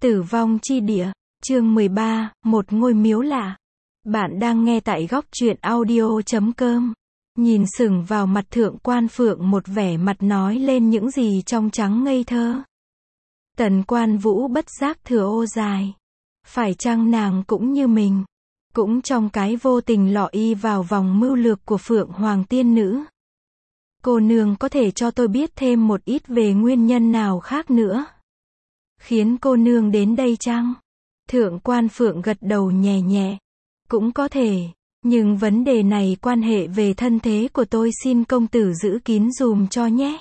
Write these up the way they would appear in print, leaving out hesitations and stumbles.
Tử vong chi địa, chương 13, một ngôi miếu lạ. Bạn đang nghe tại góc truyện audio.com. Nhìn sững vào mặt Thượng Quan Phượng, một vẻ mặt nói lên những gì trong trắng ngây thơ. Tần Quan Vũ bất giác thở ô dài. Phải chăng nàng cũng như mình, cũng trong cái vô tình lọ y vào vòng mưu lược của Phượng Hoàng tiên nữ? Cô nương có thể cho tôi biết thêm một ít về nguyên nhân nào khác nữa khiến cô nương đến đây chăng? Thượng Quan Phượng gật đầu nhẹ nhẹ. Cũng có thể, nhưng vấn đề này quan hệ về thân thế của tôi, xin công tử giữ kín dùm cho nhé.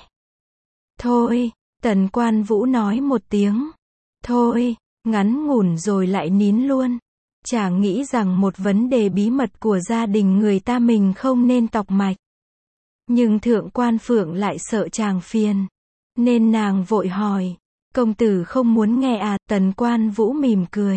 Thôi, Tần Quan Vũ nói một tiếng. Thôi, ngắn ngủn rồi lại nín luôn. Chàng nghĩ rằng một vấn đề bí mật của gia đình người ta mình không nên tọc mạch. Nhưng Thượng Quan Phượng lại sợ chàng phiền, nên nàng vội hỏi. Công tử không muốn nghe à? Tần Quan Vũ mỉm cười.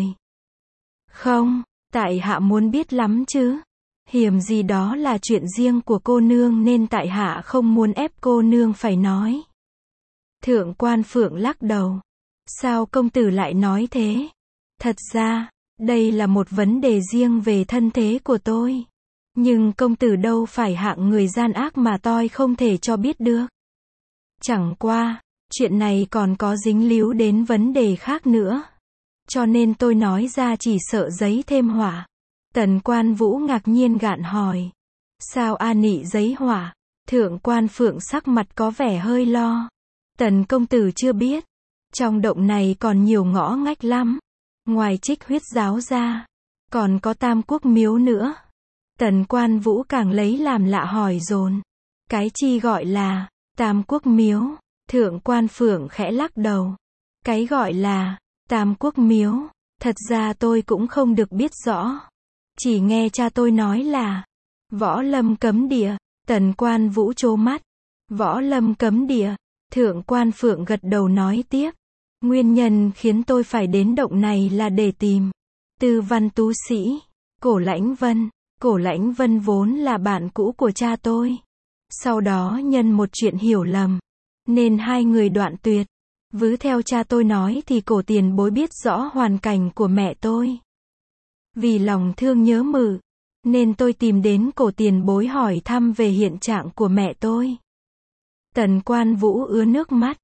Không, tại hạ muốn biết lắm chứ. Hiềm gì đó là chuyện riêng của cô nương nên tại hạ không muốn ép cô nương phải nói. Thượng Quan Phượng lắc đầu. Sao công tử lại nói thế? Thật ra, đây là một vấn đề riêng về thân thế của tôi. Nhưng công tử đâu phải hạng người gian ác mà tôi không thể cho biết được. Chẳng qua, chuyện này còn có dính líu đến vấn đề khác nữa. Cho nên tôi nói ra chỉ sợ giấy thêm họa. Tần Quan Vũ ngạc nhiên gạn hỏi. Sao a nị giấy họa? Thượng Quan Phượng sắc mặt có vẻ hơi lo. Tần công tử chưa biết, trong động này còn nhiều ngõ ngách lắm. Ngoài Trích Huyết giáo ra, còn có Tam Quốc miếu nữa. Tần Quan Vũ càng lấy làm lạ hỏi dồn. Cái chi gọi là Tam Quốc miếu? Thượng Quan Phượng khẽ lắc đầu. Cái gọi là Tam Quốc miếu, thật ra tôi cũng không được biết rõ. Chỉ nghe cha tôi nói là Võ Lâm cấm địa. Tần Quan Vũ trố mắt. Võ Lâm cấm địa? Thượng Quan Phượng gật đầu nói tiếp. Nguyên nhân khiến tôi phải đến động này là để tìm Tư Văn tú sĩ Cổ Lãnh Vân. Cổ Lãnh Vân vốn là bạn cũ của cha tôi. Sau đó nhân một chuyện hiểu lầm, nên hai người đoạn tuyệt. Vứ theo cha tôi nói thì cổ tiền bối biết rõ hoàn cảnh của mẹ tôi. Vì lòng thương nhớ mừ, nên tôi tìm đến cổ tiền bối hỏi thăm về hiện trạng của mẹ tôi. Tần Quan Vũ ứa nước mắt.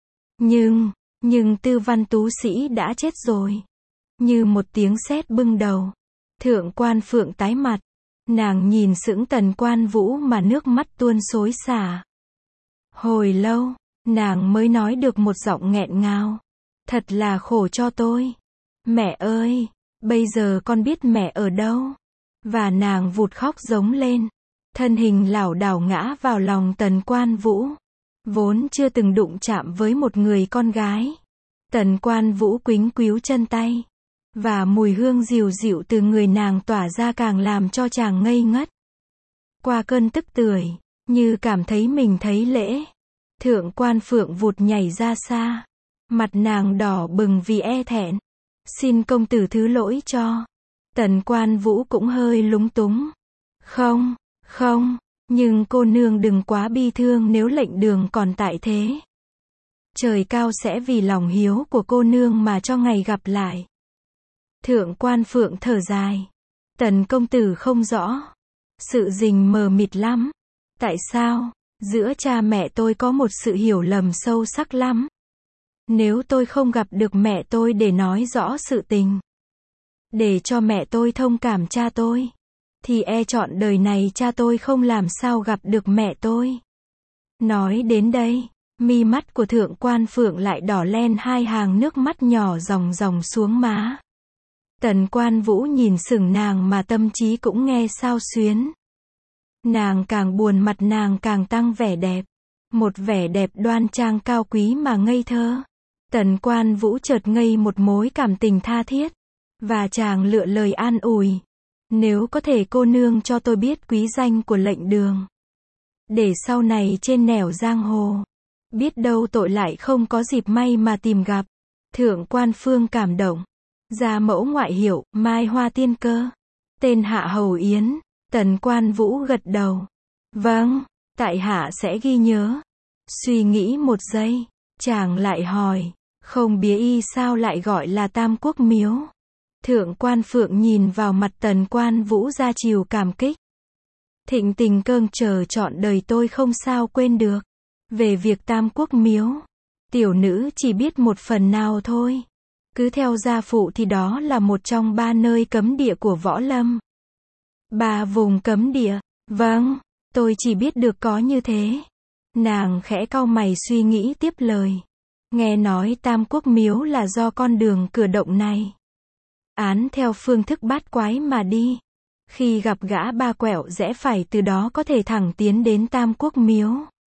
Nhưng Tư Văn tú sĩ đã chết rồi. Như một tiếng sét bưng đầu. Thượng Quan Phượng tái mặt. Nàng nhìn sững Tần Quan Vũ mà nước mắt tuôn xối xả. Hồi lâu, nàng mới nói được một giọng nghẹn ngào. Thật là khổ cho tôi. Mẹ ơi, bây giờ con biết mẹ ở đâu? Và nàng vụt khóc giống lên. Thân hình lảo đảo ngã vào lòng Tần Quan Vũ. Vốn chưa từng đụng chạm với một người con gái. Tần Quan Vũ quýnh quíu chân tay. Và mùi hương dịu dịu từ người nàng tỏa ra càng làm cho chàng ngây ngất. Qua cơn tức tưởi, như cảm thấy mình thấy lễ. Thượng Quan Phượng vụt nhảy ra xa. Mặt nàng đỏ bừng vì e thẹn. Xin công tử thứ lỗi cho. Tần Quan Vũ cũng hơi lúng túng. Không, nhưng cô nương đừng quá bi thương nếu lệnh đường còn tại thế. Trời cao sẽ vì lòng hiếu của cô nương mà cho ngày gặp lại. Thượng Quan Phượng thở dài. Tần công tử không rõ. Sự tình mờ mịt lắm. Tại sao? Giữa cha mẹ tôi có một sự hiểu lầm sâu sắc lắm. Nếu tôi không gặp được mẹ tôi để nói rõ sự tình, để cho mẹ tôi thông cảm cha tôi, thì e trọn đời này cha tôi không làm sao gặp được mẹ tôi. Nói đến đây, mi mắt của Thượng Quan Phượng lại đỏ lên, hai hàng nước mắt nhỏ ròng ròng xuống má. Tần Quan Vũ nhìn sững nàng mà tâm trí cũng nghe xao xuyến. Nàng càng buồn, mặt nàng càng tăng vẻ đẹp. Một vẻ đẹp đoan trang cao quý mà ngây thơ. Tần Quan Vũ chợt ngây một mối cảm tình tha thiết. Và chàng lựa lời an ủi. Nếu có thể cô nương cho tôi biết quý danh của lệnh đường, để sau này trên nẻo giang hồ, biết đâu tội lại không có dịp may mà tìm gặp. Thượng Quan Phương cảm động. Gia mẫu ngoại hiệu, Mai Hoa Tiên Cơ. Tên hạ hầu Yến. Tần Quan Vũ gật đầu. Vâng, tại hạ sẽ ghi nhớ. Suy nghĩ một giây, chàng lại hỏi. Không bía y sao lại gọi là Tam Quốc miếu? Thượng quan Phượng nhìn vào mặt Tần Quan Vũ ra chiều cảm kích. Thịnh tình cơn chờ trọn đời tôi không sao quên được. Về việc Tam Quốc miếu, tiểu nữ chỉ biết một phần nào thôi. Cứ theo gia phụ thì đó là một trong 3 nơi cấm địa của võ lâm. 3 vùng cấm địa, vâng, tôi chỉ biết được có như thế. Nàng khẽ cau mày suy nghĩ tiếp lời. Nghe nói Tam Quốc miếu là do con đường cửa động này. Án theo phương thức bát quái mà đi. Khi gặp gã ba quẹo rẽ phải từ đó có thể thẳng tiến đến Tam Quốc miếu.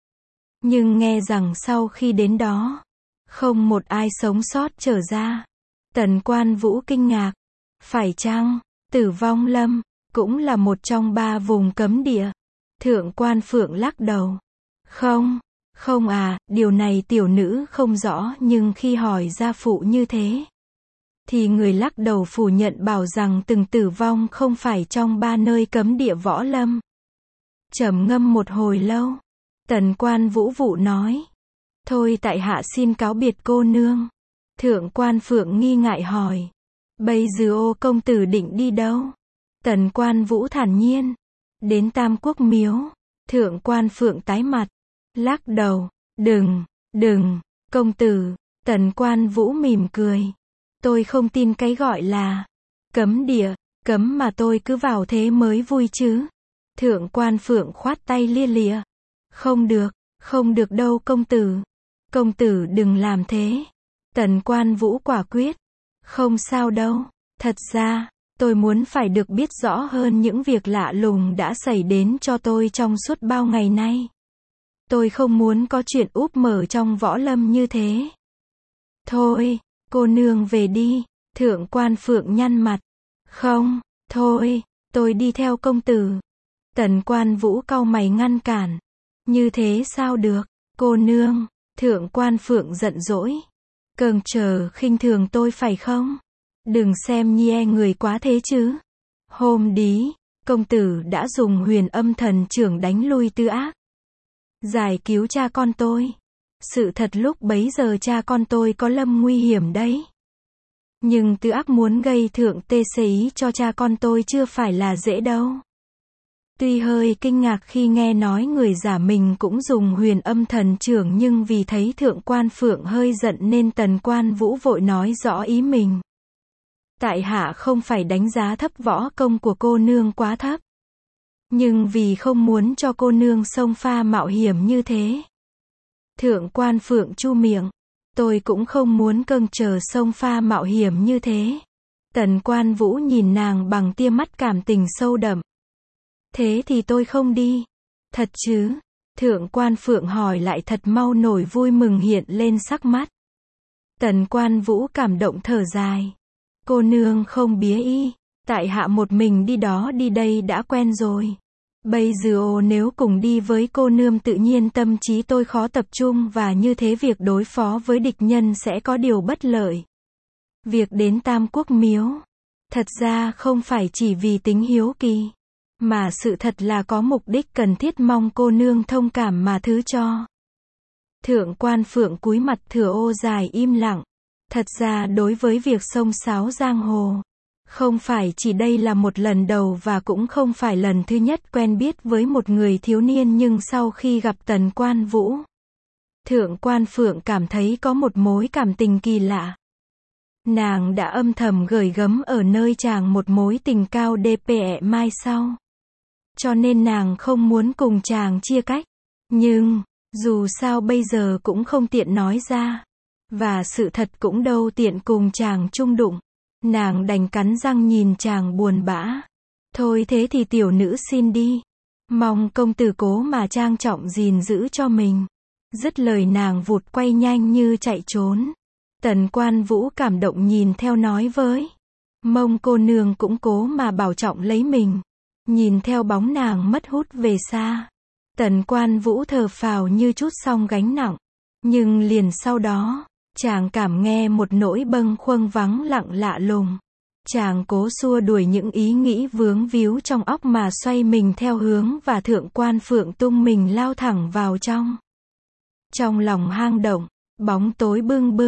Nhưng nghe rằng sau khi đến đó, không một ai sống sót trở ra. Tần Quan Vũ kinh ngạc. Phải chăng, Tử Vong Lâm, cũng là một trong 3 vùng cấm địa? Thượng quan Phượng lắc đầu. Không à, điều này tiểu nữ không rõ nhưng khi hỏi gia phụ như thế, thì người lắc đầu phủ nhận bảo rằng từng tử vong không phải trong 3 nơi cấm địa võ lâm. Trầm ngâm một hồi lâu, Tần Quan Vũ vụ nói. Thôi tại hạ xin cáo biệt cô nương. Thượng quan Phượng nghi ngại hỏi. Bây giờ ô công tử định đi đâu? Tần Quan Vũ thản nhiên. Đến Tam Quốc miếu. Thượng quan Phượng tái mặt. Lắc đầu. Đừng, công tử. Tần Quan Vũ mỉm cười. Tôi không tin cái gọi là cấm địa, cấm mà tôi cứ vào thế mới vui chứ. Thượng quan Phượng khoát tay lia lịa. Không được đâu công tử. Công tử đừng làm thế. Tần Quan Vũ quả quyết. Không sao đâu. Thật ra, tôi muốn phải được biết rõ hơn những việc lạ lùng đã xảy đến cho tôi trong suốt bao ngày nay. Tôi không muốn có chuyện úp mở trong võ lâm như thế. Thôi, cô nương về đi. Thượng quan Phượng nhăn mặt. Không, thôi, tôi đi theo công tử. Tần Quan Vũ cau mày ngăn cản. Như thế sao được, cô nương? Thượng quan Phượng giận dỗi. Cơn chờ khinh thường tôi phải không? Đừng xem nhie người quá thế chứ. Hôm đí, công tử đã dùng Huyền Âm Thần Chưởng đánh lui Tư Ác, giải cứu cha con tôi. Sự thật lúc bấy giờ cha con tôi có lâm nguy hiểm đấy. Nhưng Tư Ác muốn gây thượng tê ý cho cha con tôi chưa phải là dễ đâu. Tuy hơi kinh ngạc khi nghe nói người giả mình cũng dùng Huyền Âm Thần Chưởng, nhưng vì thấy Thượng quan Phượng hơi giận nên Tần Quan Vũ vội nói rõ ý mình. Tại hạ không phải đánh giá thấp võ công của cô nương quá thấp, nhưng vì không muốn cho cô nương xông pha mạo hiểm như thế. Thượng quan Phượng chu miệng. Tôi cũng không muốn câng chờ xông pha mạo hiểm như thế. Tần Quan Vũ nhìn nàng bằng tia mắt cảm tình sâu đậm. Thế thì tôi không đi. Thật chứ? Thượng quan Phượng hỏi lại thật mau, nổi vui mừng hiện lên sắc mắt. Tần Quan Vũ cảm động thở dài. Cô nương không bía y. Tại hạ một mình đi đó đi đây đã quen rồi. Bây giờ nếu cùng đi với cô nương tự nhiên tâm trí tôi khó tập trung và như thế việc đối phó với địch nhân sẽ có điều bất lợi. Việc đến Tam Quốc miếu, thật ra không phải chỉ vì tính hiếu kỳ, mà sự thật là có mục đích cần thiết, mong cô nương thông cảm mà thứ cho. Thượng quan Phượng cúi mặt thửa ô dài im lặng. Thật ra đối với việc xông xáo giang hồ, không phải chỉ đây là một lần đầu và cũng không phải lần thứ nhất quen biết với một người thiếu niên, nhưng sau khi gặp Tần Quan Vũ, Thượng quan Phượng cảm thấy có một mối cảm tình kỳ lạ. Nàng đã âm thầm gửi gắm ở nơi chàng một mối tình cao DPE mai sau. Cho nên nàng không muốn cùng chàng chia cách. Nhưng, dù sao bây giờ cũng không tiện nói ra. Và sự thật cũng đâu tiện cùng chàng chung đụng. Nàng đành cắn răng nhìn chàng buồn bã. Thôi thế thì tiểu nữ xin đi. Mong công tử cố mà trang trọng gìn giữ cho mình. Dứt lời nàng vụt quay nhanh như chạy trốn. Tần Quan Vũ cảm động nhìn theo nói với. Mong cô nương cũng cố mà bảo trọng lấy mình. Nhìn theo bóng nàng mất hút về xa, Tần Quan Vũ thở phào như trút xong gánh nặng. Nhưng liền sau đó, chàng cảm nghe một nỗi bâng khuâng vắng lặng lạ lùng. Chàng cố xua đuổi những ý nghĩ vướng víu trong óc mà xoay mình theo hướng và Thượng quan Phượng tung mình lao thẳng vào trong. Trong lòng hang động, bóng tối bưng bưng,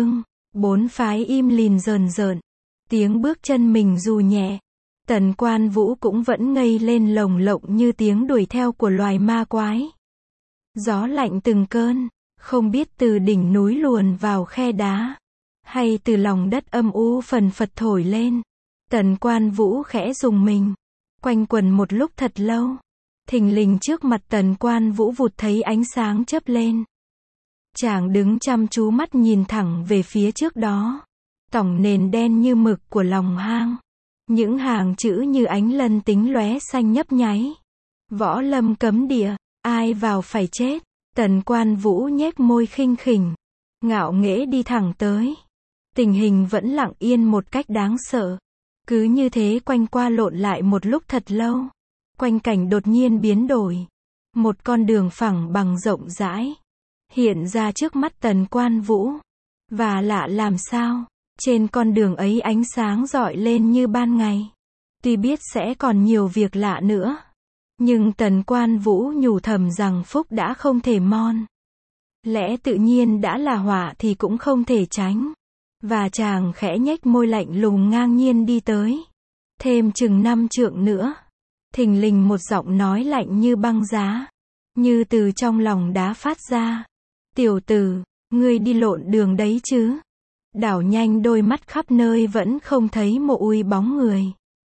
Bốn phái im lìm rờn rợn. Tiếng bước chân mình dù nhẹ. Tần Quan Vũ cũng vẫn ngây lên lồng lộng như tiếng đuổi theo của loài ma quái. Gió lạnh từng cơn, không biết từ đỉnh núi luồn vào khe đá, hay từ lòng đất âm u phần phật thổi lên. Tần Quan Vũ khẽ rùng mình, quanh quần một lúc thật lâu. Thình lình trước mặt Tần Quan Vũ vụt thấy ánh sáng chớp lên. Chàng đứng chăm chú mắt nhìn thẳng về phía trước đó. Tỏng nền đen như mực của lòng hang. Những hàng chữ như ánh lân tính lóe xanh nhấp nháy. Võ lâm cấm địa, ai vào phải chết. Tần Quan Vũ nhếch môi khinh khỉnh, ngạo nghễ đi thẳng tới. Tình hình vẫn lặng yên một cách đáng sợ. Cứ như thế quanh qua lộn lại một lúc thật lâu. Quanh cảnh đột nhiên biến đổi. Một con đường phẳng bằng rộng rãi hiện ra trước mắt Tần Quan Vũ. Và lạ làm sao, trên con đường ấy ánh sáng rọi lên như ban ngày. Tuy biết sẽ còn nhiều việc lạ nữa, nhưng Tần Quan Vũ nhủ thầm rằng phúc đã không thể mon. Lẽ tự nhiên đã là họa thì cũng không thể tránh. Và chàng khẽ nhếch môi lạnh lùng ngang nhiên đi tới. Thêm chừng 5 trượng nữa. Thình lình một giọng nói lạnh như băng giá, như từ trong lòng đá phát ra. Tiểu tử, ngươi đi lộn đường đấy chứ? Đảo nhanh đôi mắt khắp nơi vẫn không thấy một ui bóng người.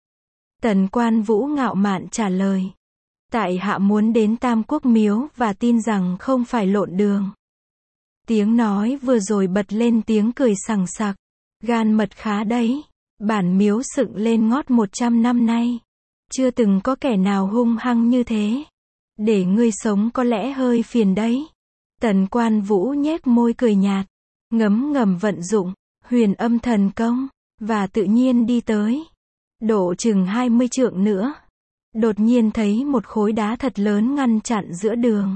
Tần Quan Vũ ngạo mạn trả lời. Tại hạ muốn đến Tam Quốc Miếu và tin rằng không phải lộn đường. Tiếng nói vừa rồi bật lên tiếng cười sằng sặc. Gan mật khá đấy. Bản miếu dựng lên ngót 100 năm nay. Chưa từng có kẻ nào hung hăng như thế. Để ngươi sống có lẽ hơi phiền đấy. Tần Quan Vũ nhếch môi cười nhạt. Ngấm ngầm vận dụng huyền âm thần công. Và tự nhiên đi tới. Độ chừng 20 trượng nữa. Đột nhiên thấy một khối đá thật lớn ngăn chặn giữa đường.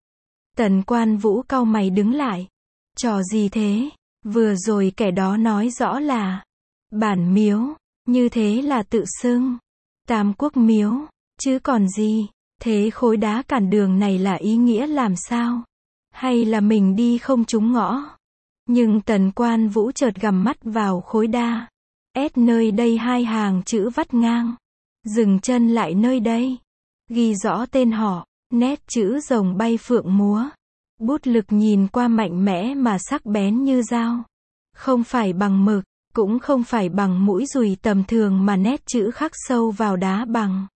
Tần Quan Vũ cau mày đứng lại. Trò gì thế? Vừa rồi kẻ đó nói rõ là bản miếu, như thế là tự xưng Tam Quốc Miếu, chứ còn gì. Thế khối đá cản đường này là ý nghĩa làm sao? Hay là mình đi không trúng ngõ? Nhưng Tần Quan Vũ chợt gằm mắt vào khối đá. Nơi đây 2 hàng chữ vắt ngang. Dừng chân lại nơi đây. Ghi rõ tên họ, nét chữ rồng bay phượng múa. Bút lực nhìn qua mạnh mẽ mà sắc bén như dao. Không phải bằng mực, cũng không phải bằng mũi dùi tầm thường mà nét chữ khắc sâu vào đá bằng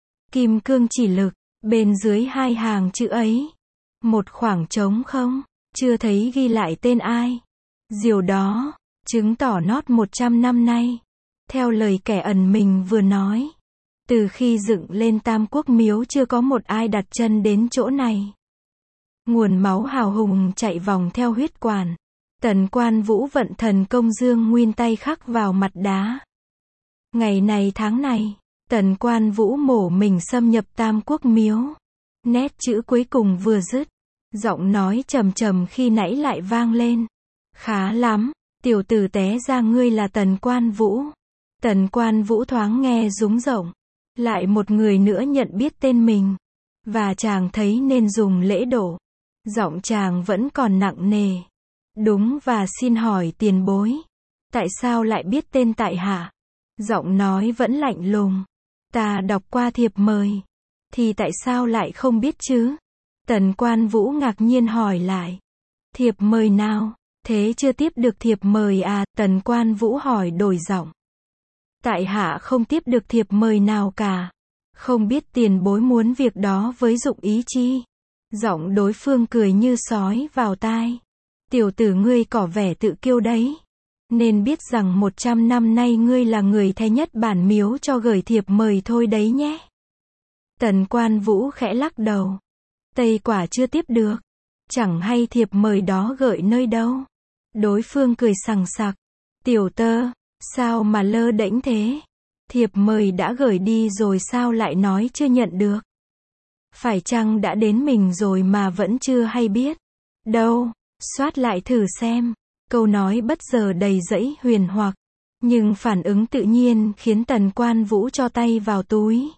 kim cương chỉ lực. Bên dưới 2 hàng chữ ấy, một khoảng trống không, chưa thấy ghi lại tên ai. Điều đó chứng tỏ nót 100 năm nay, theo lời kẻ ẩn mình vừa nói, từ khi dựng lên Tam Quốc Miếu chưa có một ai đặt chân đến chỗ này. Nguồn máu hào hùng chạy vòng theo huyết quản. Tần Quan Vũ vận thần công dương nguyên tay khắc vào mặt đá. Ngày này tháng này, Tần Quan Vũ mổ mình xâm nhập Tam Quốc Miếu. Nét chữ cuối cùng vừa dứt, giọng nói trầm trầm khi nãy lại vang lên. Khá lắm, tiểu tử té ra ngươi là Tần Quan Vũ. Tần Quan Vũ thoáng nghe rúng rộng. Lại một người nữa nhận biết tên mình. Và chàng thấy nên dùng lễ độ. Giọng chàng vẫn còn nặng nề. Đúng, và xin hỏi tiền bối. Tại sao lại biết tên tại hạ? Giọng nói vẫn lạnh lùng. Ta đọc qua thiệp mời. Thì tại sao lại không biết chứ? Tần Quan Vũ ngạc nhiên hỏi lại. Thiệp mời nào? Thế chưa tiếp được thiệp mời à? Tần Quan Vũ hỏi đổi giọng. Tại hạ không tiếp được thiệp mời nào cả. Không biết tiền bối muốn việc đó với dụng ý chi? Giọng đối phương cười như sói vào tai. Tiểu tử ngươi có vẻ tự kiêu đấy. Nên biết rằng 100 năm nay ngươi là người thay nhất bản miếu cho gửi thiệp mời thôi đấy nhé. Tần Quan Vũ khẽ lắc đầu. Tây quả chưa tiếp được. Chẳng hay thiệp mời đó gửi nơi đâu. Đối phương cười sằng sặc. Tiểu tơ, sao mà lơ đễnh thế? Thiệp mời đã gửi đi rồi sao lại nói chưa nhận được? Phải chăng đã đến mình rồi mà vẫn chưa hay biết? Đâu, soát lại thử xem. Câu nói bất giờ đầy dẫy huyền hoặc. Nhưng phản ứng tự nhiên khiến Tần Quan Vũ cho tay vào túi.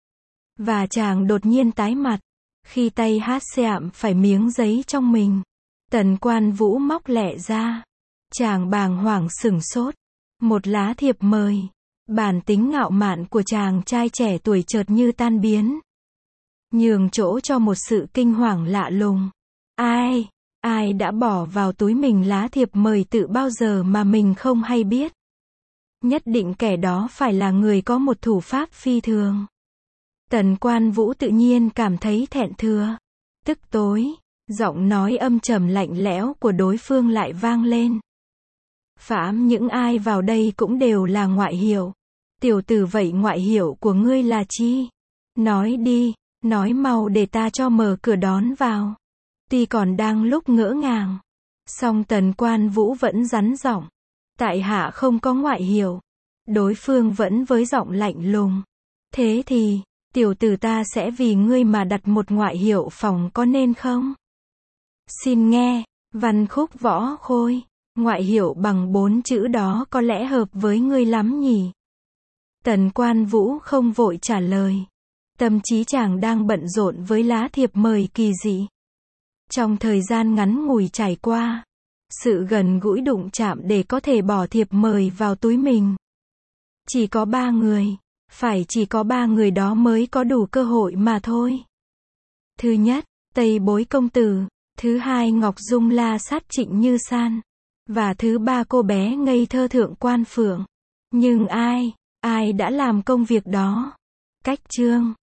Và chàng đột nhiên tái mặt. Khi tay hát xẹm phải miếng giấy trong mình. Tần Quan Vũ móc lẹ ra. Chàng bàng hoàng sửng sốt. Một lá thiệp mời. Bản tính ngạo mạn của chàng trai trẻ tuổi chợt như tan biến. Nhường chỗ cho một sự kinh hoàng lạ lùng. Ai đã bỏ vào túi mình lá thiệp mời từ bao giờ mà mình không hay biết. Nhất định kẻ đó phải là người có một thủ pháp phi thường. Tần Quan Vũ tự nhiên cảm thấy thẹn thưa. Tức tối, giọng nói âm trầm lạnh lẽo của đối phương lại vang lên. Phàm những ai vào đây cũng đều là ngoại hiệu. Tiểu tử, vậy ngoại hiệu của ngươi là chi? Nói đi, nói mau để ta cho mở cửa đón vào. Tuy còn đang lúc ngỡ ngàng, song Tần Quan Vũ vẫn rắn giọng. Tại hạ không có ngoại hiệu. Đối phương vẫn với giọng lạnh lùng. Thế thì, tiểu tử, ta sẽ vì ngươi mà đặt một ngoại hiệu phòng, có nên không? Xin nghe, Văn Khúc Võ Khôi. Ngoại hiệu bằng 4 chữ đó có lẽ hợp với ngươi lắm nhỉ? Tần Quan Vũ không vội trả lời. Tâm trí chàng đang bận rộn với lá thiệp mời kỳ dị. Trong thời gian ngắn ngủi trải qua, sự gần gũi đụng chạm để có thể bỏ thiệp mời vào túi mình. Chỉ có 3 người. Phải chỉ có 3 người đó mới có đủ cơ hội mà thôi. Thứ nhất, Tây Bối Công Tử. Thứ hai, Ngọc Dung La Sát Trịnh Như San. Và thứ ba, cô bé ngây thơ Thượng Quan Phượng. Nhưng ai đã làm công việc đó? Cách chương